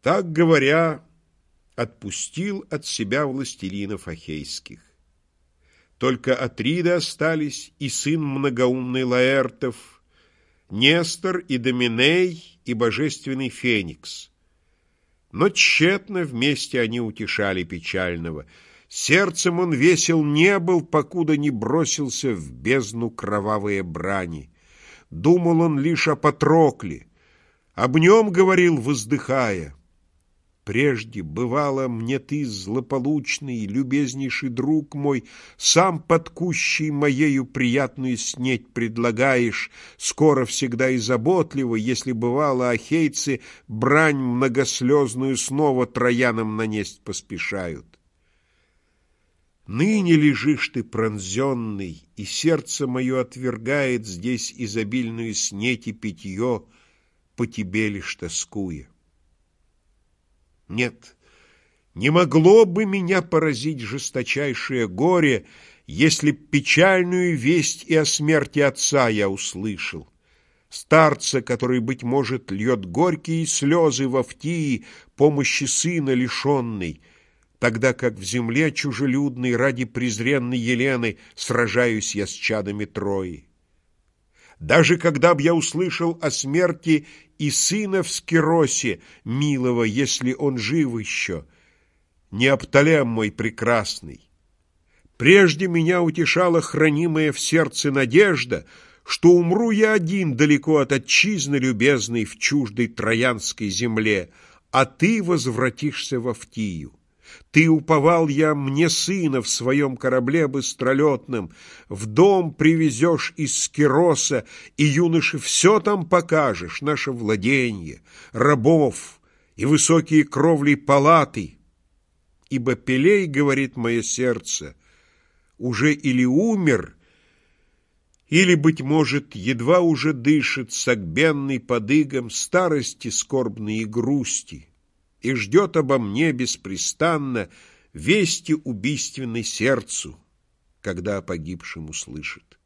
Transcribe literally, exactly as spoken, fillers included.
Так говоря, отпустил от себя властелинов ахейских. Только Атриды остались и сын многоумный Лаэртов, Нестор и Доминей и божественный Феникс. Но тщетно вместе они утешали печального. Сердцем он весел не был, покуда не бросился в бездну кровавые брани. Думал он лишь о Патрокле, об нем говорил, воздыхая: «Прежде, бывало, мне ты, злополучный, любезнейший друг мой, сам подкущий моею приятную снеть предлагаешь, скоро всегда и заботливо, если, бывало, ахейцы брань многослезную снова троянам нанесть поспешают. Ныне лежишь ты пронзенный, и сердце мое отвергает здесь изобильную снеть и питье, по тебе лишь тоскуя. Нет, не могло бы меня поразить жесточайшее горе, если б печальную весть и о смерти отца я услышал, старца, который, быть может, льет горькие слезы в Автии, помощи сына лишенный, тогда как в земле чужелюдной ради презренной Елены сражаюсь я с чадами Трои. Даже когда б я услышал о смерти и сына в Скиросе, милого, если он жив еще, Неоптолем мой прекрасный, прежде меня утешала хранимая в сердце надежда, что умру я один далеко от отчизны любезной в чуждой троянской земле, а ты возвратишься в Автию. Ты, уповал я, мне сына в своем корабле быстролетном, в дом привезешь из Скироса, и юноше все там покажешь, наше владенье, рабов и высокие кровли палаты. Ибо Пелей, говорит мое сердце, уже или умер, или, быть может, едва уже дышит, согбенный под игом старости скорбной и грусти, и ждет обо мне беспрестанно вести убийственной сердцу, когда о погибшем услышит.